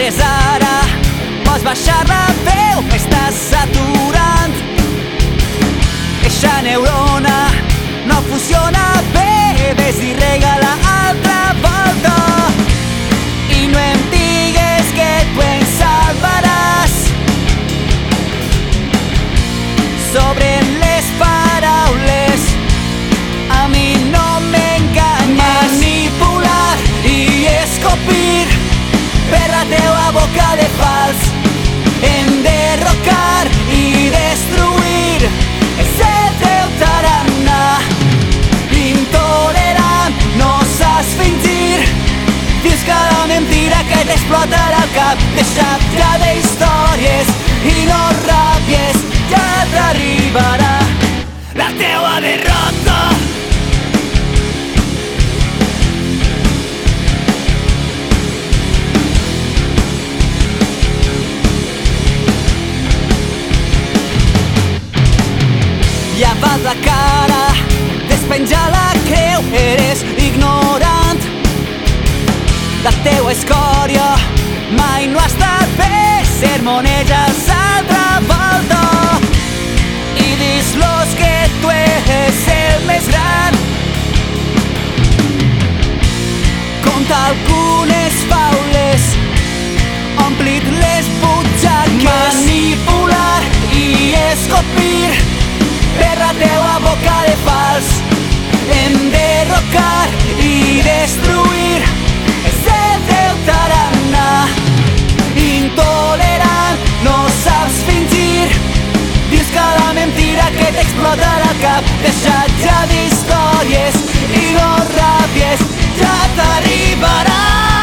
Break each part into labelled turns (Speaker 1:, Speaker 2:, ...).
Speaker 1: és ara, pots baixar la veu, m'estàs saturant. Eixa neurona no funciona bé, ves i regala altra volta. I no em digues que tu ens salvaràs. Sobren les paraules, a mi no m'enganyes. Manipular i escopir per la teua boca de fals, enderrocar i destruir és el teu tarannà. Intolerant, no saps fingir, dius cada mentira que t'explotarà al cap. Deixa't ja d'històries i no ràbies, ja t'arribarà la teua derrota. Lleva't la cara, despenja la creu, eres ignorant. La teua escòria mai no ha estat bé, sermoneges altra volta. I dis-los que tu eres el més gran. Conta algunes faules, omplit les butxaques. Manipular i escopir per la teua boca de fals, enderrocar i destruir és el teu tarannà. Intolerant, no saps fingir, dius cada mentira que t'explotarà al cap. Deixa't ja d'històries i no ràbies, ja t'arribarà.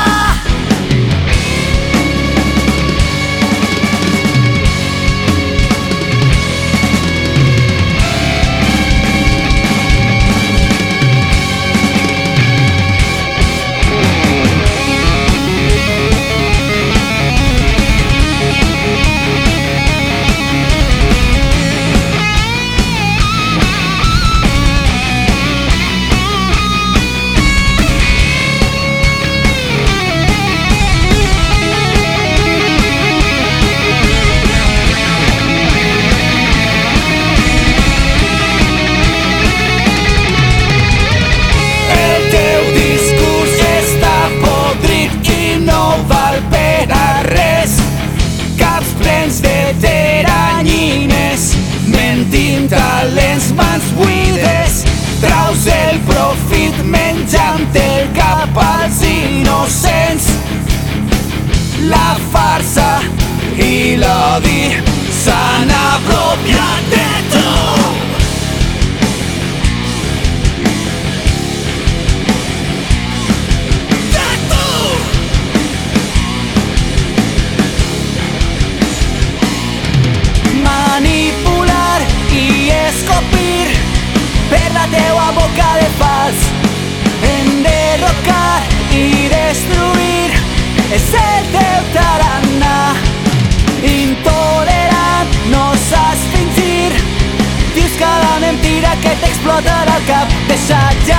Speaker 1: Les mans buides, traus el profit menjant el cap als innocents. La farsa i l'odi s'han apropiat de tu. Manipular i escopir per la teua boca de fals, enderrocar i destruir és el teu tarannà. Intolerant, no saps fingir, dius cada mentira que t'explotarà al cap. Deixa't ja